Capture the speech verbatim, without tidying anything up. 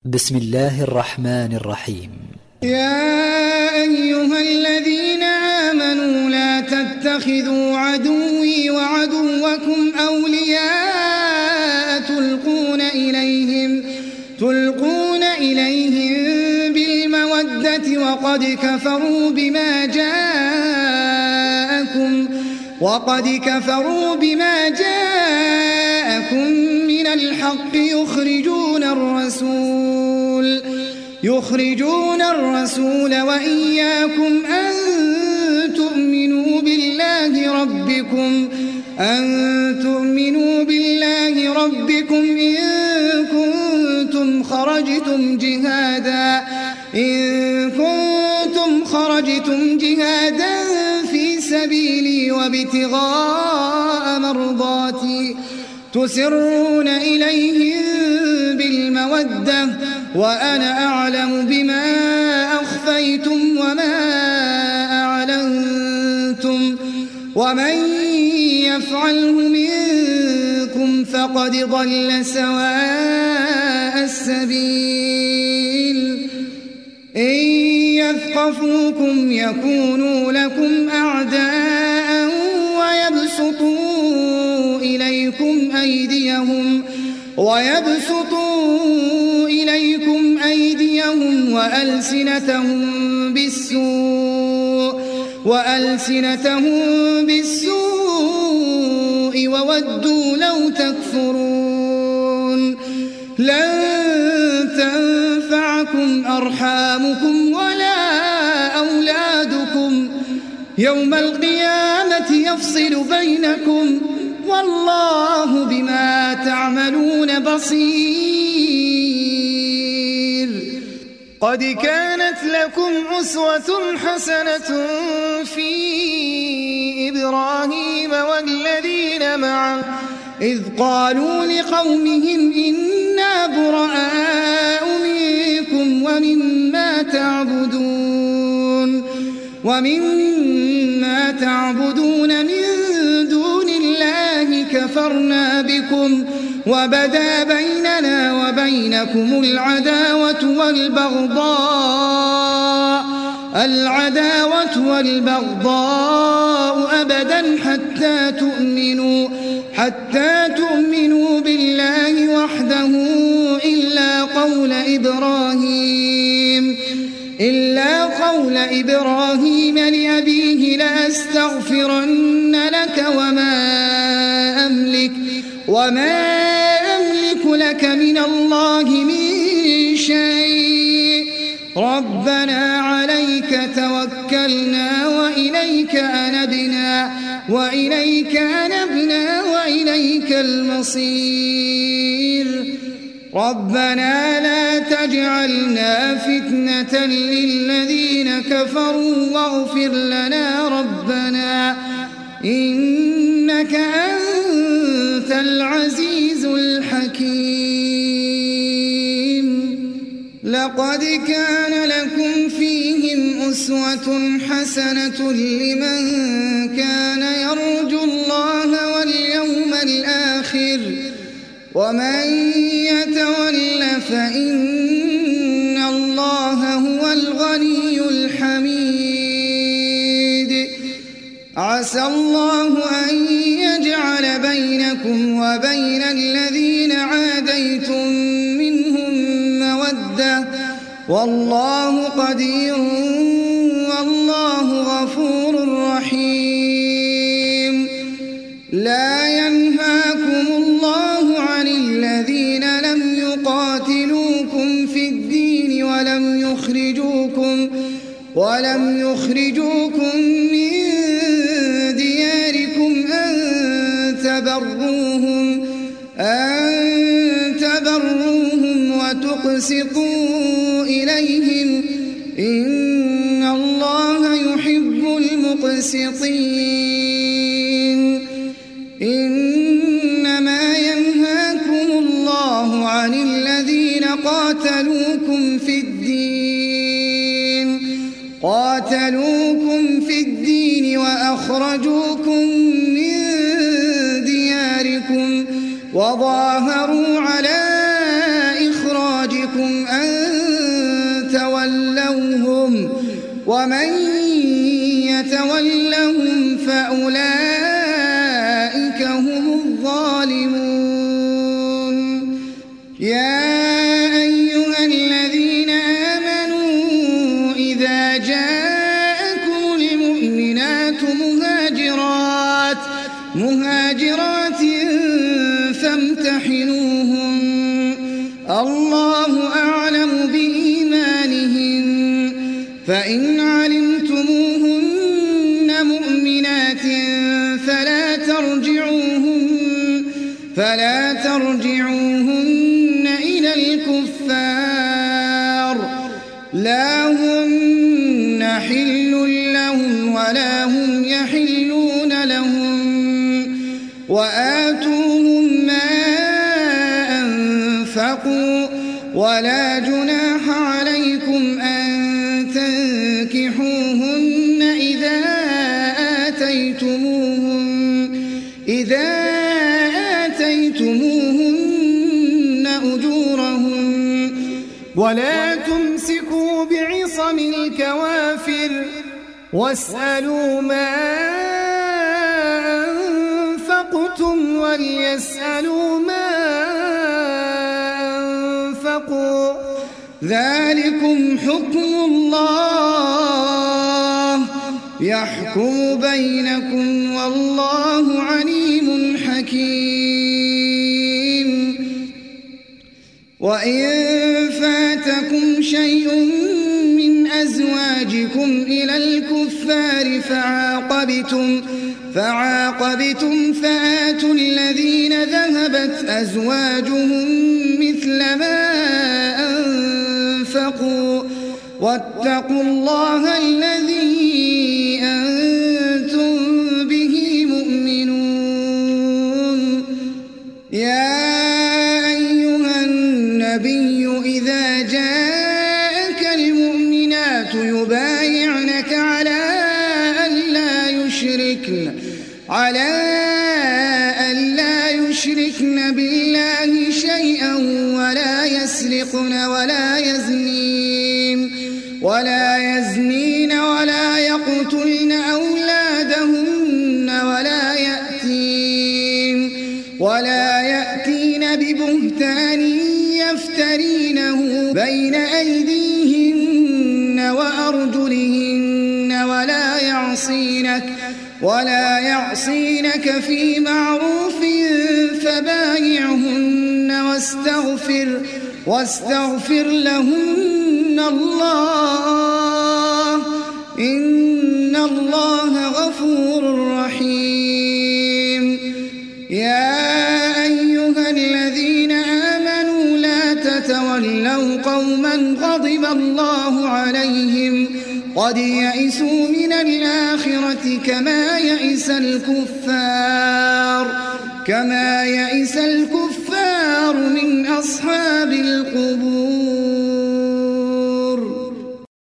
بسم الله الرحمن الرحيم. يا أيها الذين آمنوا لا تتخذوا عدوي وعدوكم أولياء تلقون إليهم, تلقون إليهم بالمودة وقد كفروا بما جاءكم وقد كفروا بما جاءكم من الحق يخرجون الرسول يخرجون الرسول وإياكم أن تؤمنوا بالله ربكم أن تؤمنوا بالله ربكم إن كنتم خرجتم جهادا إن كنتم خرجتم جهادا في سبيلي وابتغاء مرضاتي تسرون إليهم بالمودة وأنا أعلم بما أخفيتم وما أعلنتم ومن يفعله منكم فقد ضل سواء السبيل. إن يثقفوكم يكونوا لكم أعداء ويبسطوا إليكم أيديهم ويبسطوا إليكم أيديهم وألسنتهم بالسوء وألسنتهم بالسوء وودوا لو تكفرون. لن تنفعكم أرحامكم ولا أولادكم يوم القيامة يفصل بينكم والله بما تعملون بصير. قد كانت لكم أسوة حسنة في إبراهيم والذين معه إذ قالوا لقومهم إنا براء منكم ومما تعبدون ومما تعبدون من دون الله كفرنا بكم وبدا بيننا وبينكم العداوة والبغضاء العداوة والبغضاء أبدا حتى تؤمنوا حتى تؤمنوا بالله وحده إلا قول إبراهيم إلا قول إبراهيم لأبيه لأستغفرن لك وما أملك وما أملك لك من الله من شيء ربنا عليك توكلنا وإليك أنبنا وإليك أنبنا وإليك المصير. ربنا لا تجعلنا فتنة للذين كفروا واغفر لنا ربنا إنك أنت العزيز الحكيم. لقد كان لكم فيهم أسوة حسنة لمن كان يرجو الله واليوم الآخر ومن يتول فإن الله هو الغني الحميد. عسى الله أن يجعل بينكم وبين الذين عاديتم منهم مودة والله قدير والله غفور رحيم. لا ينهاكم الله عن الذين لم يقاتلوكم في الدين ولم يخرجوكم ولم يخرجوكم من دياركم أن تبروهم أن تبروهم وتقسطوا إليهم إن الله يحب المقسطين. إنما ينهاكم الله عن الذين قاتلوكم في الدين قاتلوكم في الدين وأخرجوكم من دياركم وظاهروا على إخراجكم أن تولوهم ومن يتولهم فأولئك هم الظالمون يا أيها الذين آمنوا إذا جاءكم المؤمنات مهاجرات مهاجرات فامتحنوهن الله أعلم بإيمانهن فإن علمتموهن مؤمنات فلا ترجعوهن فلا ترجعوهن إلى الكفار لا هن حل لهم ولا هم يحلون لهم وآتوهم ما أنفقوا ولا جناح عليكم أن تنكحوهن إذا آتيتموهن إذا آتيتموهن أجورهن ولا تمسكوا بعصم الكوافر واسألوا ما أنفقتم وليسألوا ما أنفقوا ذلكم حكم الله يحكم بينكم والله عليم حكيم وإن فاتكم شيء من أزواجكم إلى الكفار فعاقبتم فعاقبتم فآتوا الذين ذهبت أزواجهم مثل ما أنفقوا واتقوا الله الذي أنتم به مؤمنون يا أيها النبي إذا جاءك المؤمنات يبايعنك على ألا يشركن على ألا يشركن بالله شيئا ولا يسرقن ولا يزنين ولا يزنين ولا يقتلن أولادهن ولا يأتين ولا يأتين ببهتان يفترينه بين أيديهن وأرجلهن ولا يعصينك ولا يعصينك في معروف فبايعهن واستغفر واستغفر لهن الله إن الله غفور رحيم يا أيها الذين آمنوا لا تتولوا قوما غضب الله عليهم قد يئسوا من الآخرة كما يئس الكفار كما يئس الكفار من أصحاب القبور